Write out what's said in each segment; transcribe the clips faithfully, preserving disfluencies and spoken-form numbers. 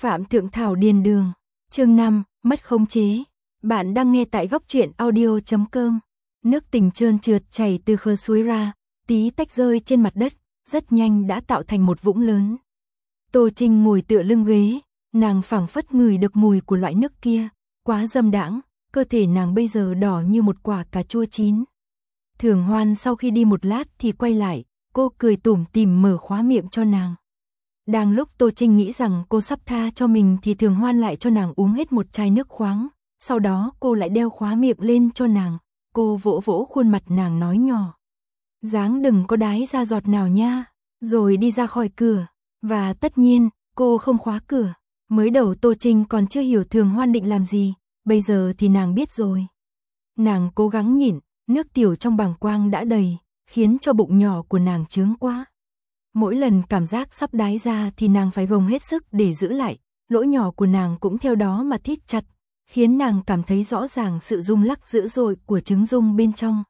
Phạm Thượng Thảo Điền Đường, chương năm, mất khống chế. Bạn đang nghe tại góc truyện audio chấm com. Nước tình trơn trượt chảy từ khơ suối ra, tí tách rơi trên mặt đất, rất nhanh đã tạo thành một vũng lớn. Tô Trinh ngồi tựa lưng ghế, nàng phảng phất ngửi được mùi của loại nước kia, quá dâm đãng, cơ thể nàng bây giờ đỏ như một quả cà chua chín. Thường Hoan sau khi đi một lát thì quay lại, cô cười tủm tỉm mở khóa miệng cho nàng. Đang lúc Tô Trinh nghĩ rằng cô sắp tha cho mình thì Thường Hoan lại cho nàng uống hết một chai nước khoáng, sau đó cô lại đeo khóa miệng lên cho nàng, cô vỗ vỗ khuôn mặt nàng nói nhỏ. Dáng đừng có đái ra giọt nào nha, rồi đi ra khỏi cửa, và tất nhiên, cô không khóa cửa. Mới đầu Tô Trinh còn chưa hiểu Thường Hoan định làm gì, bây giờ thì nàng biết rồi. Nàng cố gắng nhịn, nước tiểu trong bàng quang đã đầy, khiến cho bụng nhỏ của nàng chướng quá. Mỗi lần cảm giác sắp đái ra thì nàng phải gồng hết sức để giữ lại, lỗ nhỏ của nàng cũng theo đó mà thít chặt, khiến nàng cảm thấy rõ ràng sự rung lắc dữ dội của trứng rung bên trong.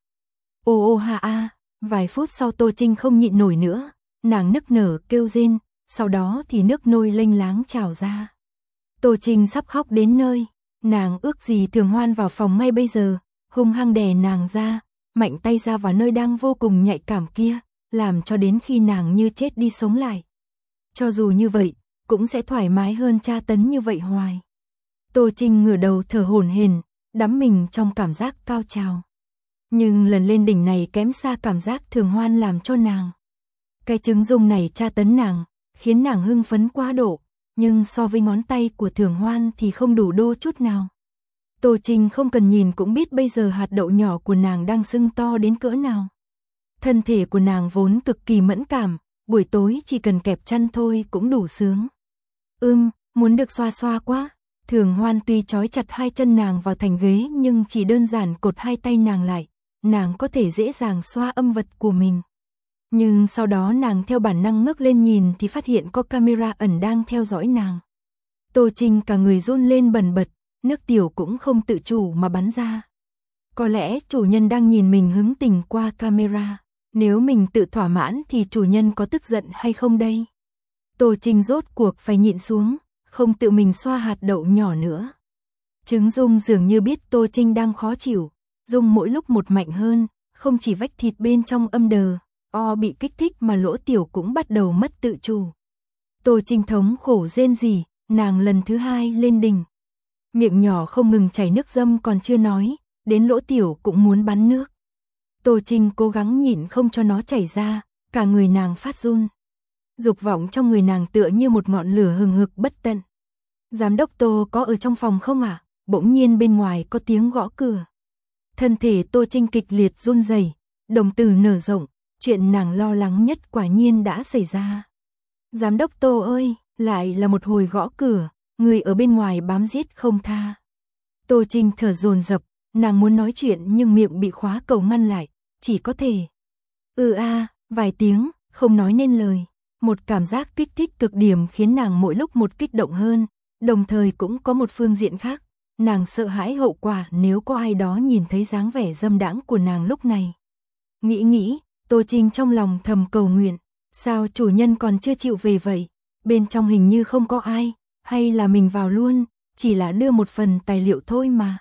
Ô ô ha a, vài phút sau Tô Trinh không nhịn nổi nữa, nàng nức nở kêu rên, sau đó thì nước nôi lênh láng trào ra. Tô Trinh sắp khóc đến nơi, nàng ước gì Thường Hoan vào phòng ngay bây giờ, hung hăng đè nàng ra, mạnh tay ra vào nơi đang vô cùng nhạy cảm kia, làm cho đến khi nàng như chết đi sống lại. Cho dù như vậy, cũng sẽ thoải mái hơn tra tấn như vậy hoài. Tô Trinh ngửa đầu thở hổn hển, đắm mình trong cảm giác cao trào. Nhưng lần lên đỉnh này kém xa cảm giác Thường Hoan làm cho nàng. Cái trứng rung này tra tấn nàng, khiến nàng hưng phấn quá độ, nhưng so với ngón tay của Thường Hoan thì không đủ đô chút nào. Tô Trinh không cần nhìn cũng biết bây giờ hạt đậu nhỏ của nàng đang sưng to đến cỡ nào. Thân thể của nàng vốn cực kỳ mẫn cảm, buổi tối chỉ cần kẹp chăn thôi cũng đủ sướng. Ưm, muốn được xoa xoa quá. Thường Hoan tuy trói chặt hai chân nàng vào thành ghế nhưng chỉ đơn giản cột hai tay nàng lại, nàng có thể dễ dàng xoa âm vật của mình. Nhưng sau đó nàng theo bản năng ngước lên nhìn thì phát hiện có camera ẩn đang theo dõi nàng. Tô Trinh cả người run lên bần bật, nước tiểu cũng không tự chủ mà bắn ra. Có lẽ chủ nhân đang nhìn mình hứng tình qua camera. Nếu mình tự thỏa mãn thì chủ nhân có tức giận hay không đây? Tô Trinh rốt cuộc phải nhịn xuống, không tự mình xoa hạt đậu nhỏ nữa. Trứng rung dường như biết Tô Trinh đang khó chịu, rung mỗi lúc một mạnh hơn, không chỉ vách thịt bên trong âm đờ, o bị kích thích mà lỗ tiểu cũng bắt đầu mất tự chủ. Tô Trinh thống khổ rên rỉ, nàng lần thứ hai lên đỉnh. Miệng nhỏ không ngừng chảy nước dâm còn chưa nói, đến lỗ tiểu cũng muốn bắn nước. Tô Trinh cố gắng nhịn không cho nó chảy ra, cả người nàng phát run. Dục vọng trong người nàng tựa như một ngọn lửa hừng hực bất tận. Giám đốc Tô có ở trong phòng không ạ? À? Bỗng nhiên bên ngoài có tiếng gõ cửa. Thân thể Tô Trinh kịch liệt run rẩy, đồng tử nở rộng, chuyện nàng lo lắng nhất quả nhiên đã xảy ra. Giám đốc Tô ơi, lại là một hồi gõ cửa, người ở bên ngoài bám giết không tha. Tô Trinh thở dồn dập, nàng muốn nói chuyện nhưng miệng bị khóa cầu ngăn lại, chỉ có thể ừ a, vài tiếng, không nói nên lời. Một cảm giác kích thích cực điểm khiến nàng mỗi lúc một kích động hơn, đồng thời cũng có một phương diện khác, nàng sợ hãi hậu quả nếu có ai đó nhìn thấy dáng vẻ dâm đãng của nàng lúc này. Nghĩ nghĩ, Tô Trinh trong lòng thầm cầu nguyện, sao chủ nhân còn chưa chịu về vậy? Bên trong hình như không có ai, hay là mình vào luôn, chỉ là đưa một phần tài liệu thôi mà.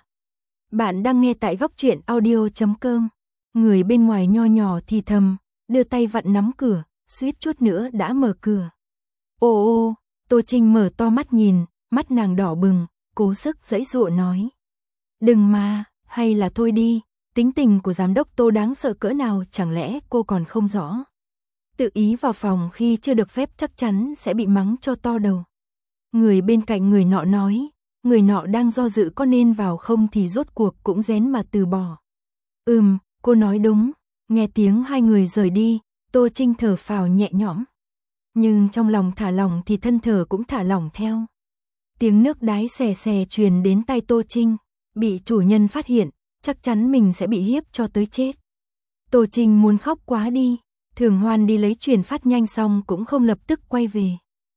Bạn đang nghe tại góc truyện audio chấm com. Người bên ngoài nho nhỏ thì thầm, đưa tay vặn nắm cửa, suýt chút nữa đã mở cửa. Ô ô, Tô Trinh mở to mắt nhìn, mắt nàng đỏ bừng, cố sức giãy giụa nói. Đừng mà, hay là thôi đi, tính tình của giám đốc Tô đáng sợ cỡ nào chẳng lẽ cô còn không rõ. Tự ý vào phòng khi chưa được phép chắc chắn sẽ bị mắng cho to đầu. Người bên cạnh người nọ nói, người nọ đang do dự có nên vào không thì rốt cuộc cũng rén mà từ bỏ. Ừm, cô nói đúng, nghe tiếng hai người rời đi, Tô Trinh thở phào nhẹ nhõm. Nhưng trong lòng thả lỏng thì thân thở cũng thả lỏng theo. Tiếng nước đái xè xè truyền đến tai Tô Trinh, bị chủ nhân phát hiện, chắc chắn mình sẽ bị hiếp cho tới chết. Tô Trinh muốn khóc quá đi, Thường Hoan đi lấy truyền phát nhanh xong cũng không lập tức quay về.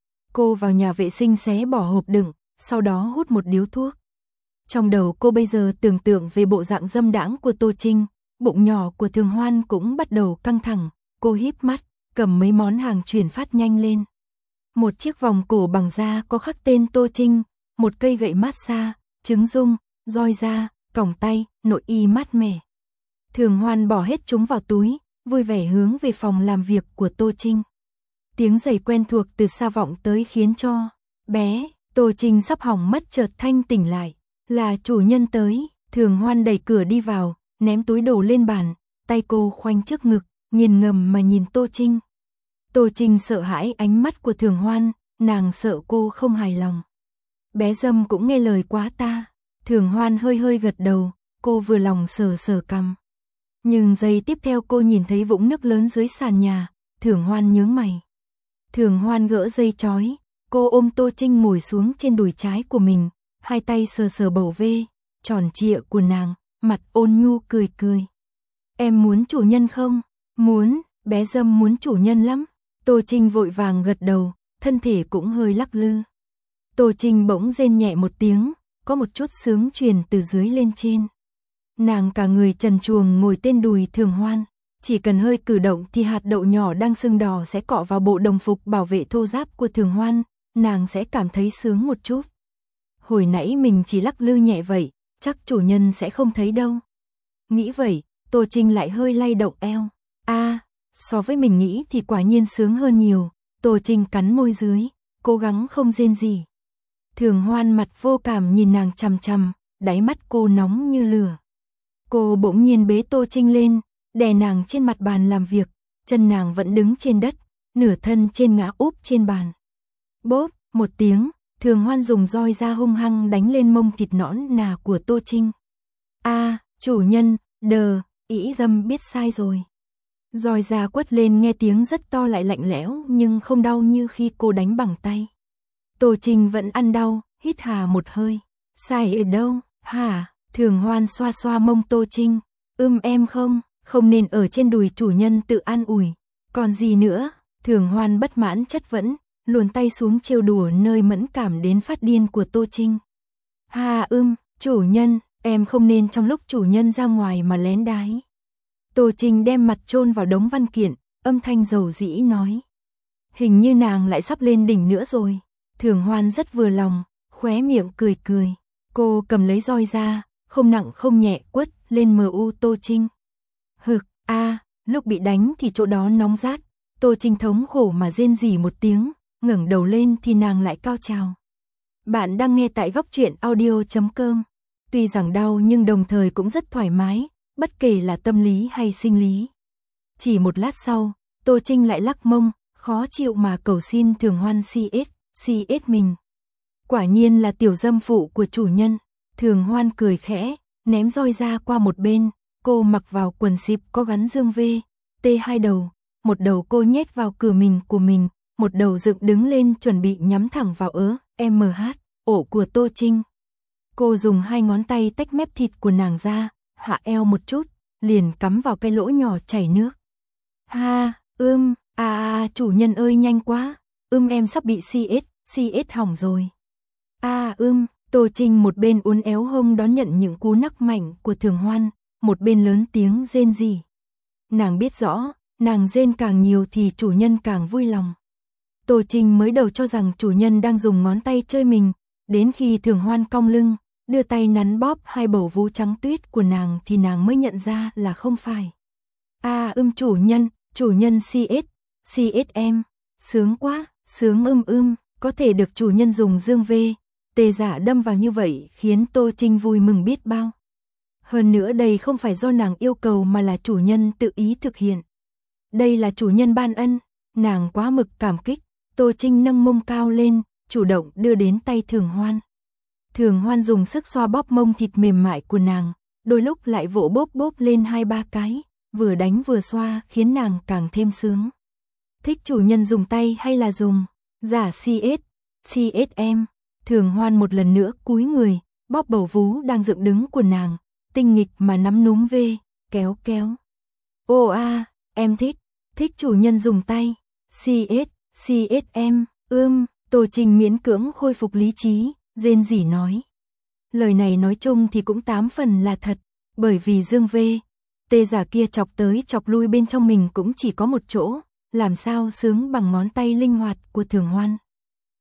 Cô vào nhà vệ sinh xé bỏ hộp đựng, sau đó hút một điếu thuốc. Trong đầu cô bây giờ tưởng tượng về bộ dạng dâm đãng của Tô Trinh, bụng nhỏ của Thường Hoan cũng bắt đầu căng thẳng, cô híp mắt, cầm mấy món hàng chuyển phát nhanh lên. Một chiếc vòng cổ bằng da có khắc tên Tô Trinh, một cây gậy massage, trứng dung, roi da, còng tay, nội y mát mẻ. Thường Hoan bỏ hết chúng vào túi, vui vẻ hướng về phòng làm việc của Tô Trinh. Tiếng giày quen thuộc từ xa vọng tới khiến cho bé Tô Trinh sắp hỏng mất chợt thanh tỉnh lại. Là chủ nhân tới. Thường Hoan đẩy cửa đi vào, ném túi đồ lên bàn, tay cô khoanh trước ngực, nghiền ngầm mà nhìn Tô Trinh. Tô Trinh sợ hãi ánh mắt của Thường Hoan, nàng sợ cô không hài lòng. Bé Dâm cũng nghe lời quá ta. Thường Hoan hơi hơi gật đầu, cô vừa lòng sờ sờ cằm. Nhưng giây tiếp theo cô nhìn thấy vũng nước lớn dưới sàn nhà, Thường Hoan nhướng mày. Thường Hoan gỡ dây trói, cô ôm Tô Trinh ngồi xuống trên đùi trái của mình, hai tay sờ sờ bầu vê tròn trịa của nàng, mặt ôn nhu cười cười. Em muốn chủ nhân không? Muốn, bé Dâm muốn chủ nhân lắm. Tô Trinh vội vàng gật đầu, thân thể cũng hơi lắc lư. Tô Trinh bỗng rên nhẹ một tiếng, có một chút sướng truyền từ dưới lên trên. Nàng cả người trần truồng ngồi trên đùi Thường Hoan, chỉ cần hơi cử động thì hạt đậu nhỏ đang sưng đỏ sẽ cọ vào bộ đồng phục bảo vệ thô ráp của Thường Hoan, nàng sẽ cảm thấy sướng một chút. Hồi nãy mình chỉ lắc lư nhẹ vậy, chắc chủ nhân sẽ không thấy đâu. Nghĩ vậy, Tô Trinh lại hơi lay động eo. A, à, so với mình nghĩ thì quả nhiên sướng hơn nhiều. Tô Trinh cắn môi dưới, cố gắng không rên gì. Thường Hoan mặt vô cảm nhìn nàng chằm chằm, đáy mắt cô nóng như lửa. Cô bỗng nhiên bế Tô Trinh lên, đè nàng trên mặt bàn làm việc, chân nàng vẫn đứng trên đất, nửa thân trên ngã úp trên bàn. Bốp, một tiếng, Thường Hoan dùng roi da hung hăng đánh lên mông thịt nõn nà của Tô Trinh. A, à, chủ nhân, đờ, ỷ Dâm biết sai rồi. Roi da quất lên nghe tiếng rất to lại lạnh lẽo nhưng không đau như khi cô đánh bằng tay. Tô Trinh vẫn ăn đau, hít hà một hơi. Sai ở đâu, hả? Thường Hoan xoa xoa mông Tô Trinh. Ưm em không, không nên ở trên đùi chủ nhân tự an ủi. Còn gì nữa? Thường Hoan bất mãn chất vấn, luồn tay xuống trêu đùa nơi mẫn cảm đến phát điên của Tô Trinh. Hà ưm, chủ nhân, em không nên trong lúc chủ nhân ra ngoài mà lén đái. Tô Trinh đem mặt chôn vào đống văn kiện, âm thanh dầu dĩ nói. Hình như nàng lại sắp lên đỉnh nữa rồi. Thường Hoan rất vừa lòng, khóe miệng cười cười. Cô cầm lấy roi ra, không nặng không nhẹ quất lên mờ u Tô Trinh. Hực, a, à, lúc bị đánh thì chỗ đó nóng rát. Tô Trinh thống khổ mà rên rỉ một tiếng, ngẩng đầu lên thì nàng lại cao trào. Bạn đang nghe tại góc truyện audio chấm com. Tuy rằng đau nhưng đồng thời cũng rất thoải mái, bất kể là tâm lý hay sinh lý. Chỉ một lát sau, Tô Trinh lại lắc mông, khó chịu mà cầu xin Thường Hoan xê ét, xê ét mình. Quả nhiên là tiểu dâm phụ của chủ nhân. Thường Hoan cười khẽ, ném roi ra qua một bên, cô mặc vào quần xịp có gắn dương vê, tê hai đầu, một đầu cô nhét vào cửa mình của mình, một đầu dựng đứng lên chuẩn bị nhắm thẳng vào ớ, em hát, ổ của Tô Trinh. Cô dùng hai ngón tay tách mép thịt của nàng ra, hạ eo một chút, liền cắm vào cái lỗ nhỏ chảy nước. Ha, ưm, à, à chủ nhân ơi nhanh quá, ưm em sắp bị xê ét, xê ét hỏng rồi. À ưm, Tô Trinh một bên uốn éo hông đón nhận những cú nắc mạnh của Thường Hoan, một bên lớn tiếng rên rỉ. Nàng biết rõ, nàng rên càng nhiều thì chủ nhân càng vui lòng. Tô Trinh mới đầu cho rằng chủ nhân đang dùng ngón tay chơi mình, đến khi Thường Hoan cong lưng, đưa tay nắn bóp hai bầu vú trắng tuyết của nàng thì nàng mới nhận ra là không phải. À ưm chủ nhân, chủ nhân xê ét, xê ét em, sướng quá, sướng ưm ưm, có thể được chủ nhân dùng dương vê, tê giả đâm vào như vậy khiến Tô Trinh vui mừng biết bao. Hơn nữa đây không phải do nàng yêu cầu mà là chủ nhân tự ý thực hiện. Đây là chủ nhân ban ân, nàng quá mực cảm kích. Tô Trinh nâng mông cao lên, chủ động đưa đến tay Thường Hoan. Thường Hoan dùng sức xoa bóp mông thịt mềm mại của nàng, đôi lúc lại vỗ bóp bóp lên hai ba cái, vừa đánh vừa xoa khiến nàng càng thêm sướng. Thích chủ nhân dùng tay hay là dùng giả xê ét, xê ét em. Thường Hoan một lần nữa cúi người, bóp bầu vú đang dựng đứng của nàng, tinh nghịch mà nắm núm vê, kéo kéo. Ô a, em thích, thích chủ nhân dùng tay, xê ét, xê ét em, ưm, Tô Trinh miễn cưỡng khôi phục lý trí, rên rỉ nói. Lời này nói chung thì cũng tám phần là thật, bởi vì dương vê, tê giả kia chọc tới chọc lui bên trong mình cũng chỉ có một chỗ, làm sao sướng bằng ngón tay linh hoạt của Thường Hoan.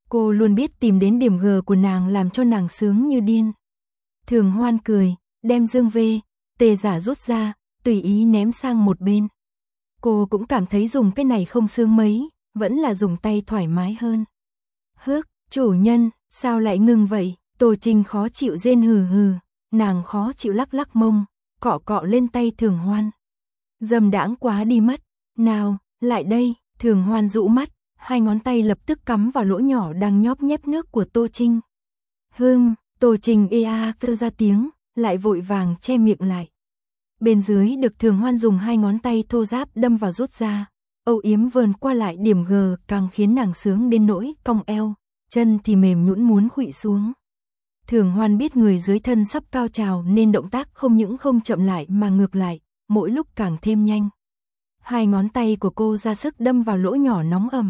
Cô luôn biết tìm đến điểm G của nàng làm cho nàng sướng như điên. Thường Hoan cười, đem dương vê, tê giả rút ra, tùy ý ném sang một bên. Cô cũng cảm thấy dùng cái này không sướng mấy, vẫn là dùng tay thoải mái hơn. Hước, chủ nhân, sao lại ngừng vậy? Tô Trinh khó chịu rên hừ hừ, nàng khó chịu lắc lắc mông, cọ cọ lên tay Thường Hoan. Dâm đãng quá đi mất, nào, lại đây, Thường Hoan dụ mắt, hai ngón tay lập tức cắm vào lỗ nhỏ đang nhóp nhép nước của Tô Trinh. Hừm, Tô Trinh ê a kêu ra tiếng, lại vội vàng che miệng lại. Bên dưới được Thường Hoan dùng hai ngón tay thô ráp đâm vào rút ra, âu yếm vờn qua lại điểm G càng khiến nàng sướng đến nỗi cong eo, chân thì mềm nhũn muốn khuỵu xuống. Thường Hoan biết người dưới thân sắp cao trào nên động tác không những không chậm lại mà ngược lại, mỗi lúc càng thêm nhanh. Hai ngón tay của cô ra sức đâm vào lỗ nhỏ nóng ẩm.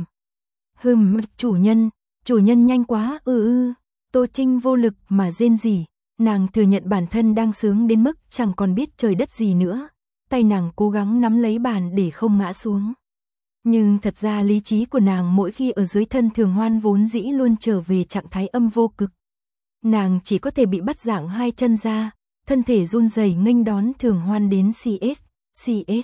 Hừm, chủ nhân, chủ nhân nhanh quá, ư ư. Tô Trinh vô lực mà rên rỉ, nàng thừa nhận bản thân đang sướng đến mức chẳng còn biết trời đất gì nữa. Tay nàng cố gắng nắm lấy bàn để không ngã xuống. Nhưng thật ra lý trí của nàng mỗi khi ở dưới thân Thường Hoan vốn dĩ luôn trở về trạng thái âm vô cực. Nàng chỉ có thể bị bắt dạng hai chân ra, thân thể run rẩy nghênh đón Thường Hoan đến xê ét, xê ét.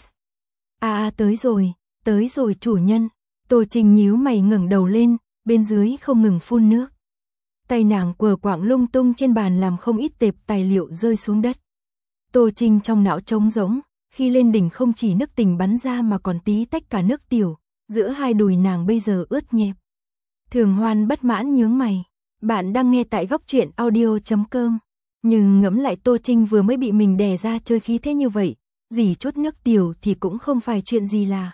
À, à tới rồi, tới rồi chủ nhân. Tô Trinh nhíu mày ngẩng đầu lên, bên dưới không ngừng phun nước. Tay nàng quờ quạng lung tung trên bàn làm không ít tệp tài liệu rơi xuống đất. Tô Trinh trong não trống rỗng, khi lên đỉnh không chỉ nước tình bắn ra mà còn tí tách cả nước tiểu, giữa hai đùi nàng bây giờ ướt nhẹp. Thường Hoan bất mãn nhướng mày, bạn đang nghe tại góc truyện audio chấm com. Nhưng ngẫm lại Tô Trinh vừa mới bị mình đè ra chơi khí thế như vậy, dì chút nước tiểu thì cũng không phải chuyện gì là.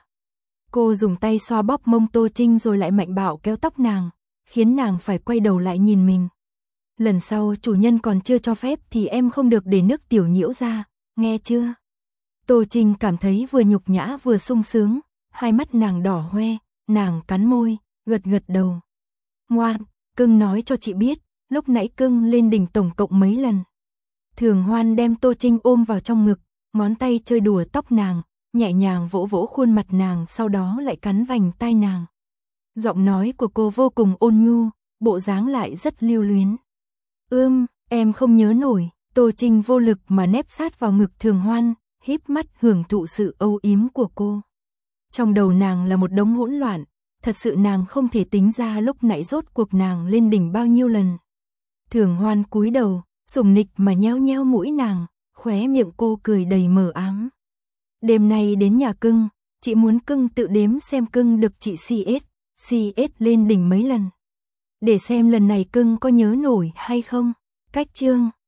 Cô dùng tay xoa bóp mông Tô Trinh rồi lại mạnh bạo kéo tóc nàng, khiến nàng phải quay đầu lại nhìn mình. Lần sau chủ nhân còn chưa cho phép thì em không được để nước tiểu nhiễu ra, nghe chưa? Tô Trinh cảm thấy vừa nhục nhã vừa sung sướng, hai mắt nàng đỏ hoe, nàng cắn môi, gật gật đầu. Ngoan, cưng nói cho chị biết, lúc nãy cưng lên đỉnh tổng cộng mấy lần. Thường Hoan đem Tô Trinh ôm vào trong ngực, ngón tay chơi đùa tóc nàng, nhẹ nhàng vỗ vỗ khuôn mặt nàng, sau đó lại cắn vành tai nàng. Giọng nói của cô vô cùng ôn nhu, bộ dáng lại rất lưu luyến. Ưm, em không nhớ nổi. Tô Trinh vô lực mà nép sát vào ngực Thường Hoan, híp mắt hưởng thụ sự âu yếm của cô. Trong đầu nàng là một đống hỗn loạn, thật sự nàng không thể tính ra lúc nãy rốt cuộc nàng lên đỉnh bao nhiêu lần. Thường Hoan cúi đầu, sủng nịch mà nheo nheo mũi nàng, khóe miệng cô cười đầy mờ ám. Đêm nay đến nhà cưng, chị muốn cưng tự đếm xem cưng được chị xê ét, xê ét lên đỉnh mấy lần. Để xem lần này cưng có nhớ nổi hay không. Cách chương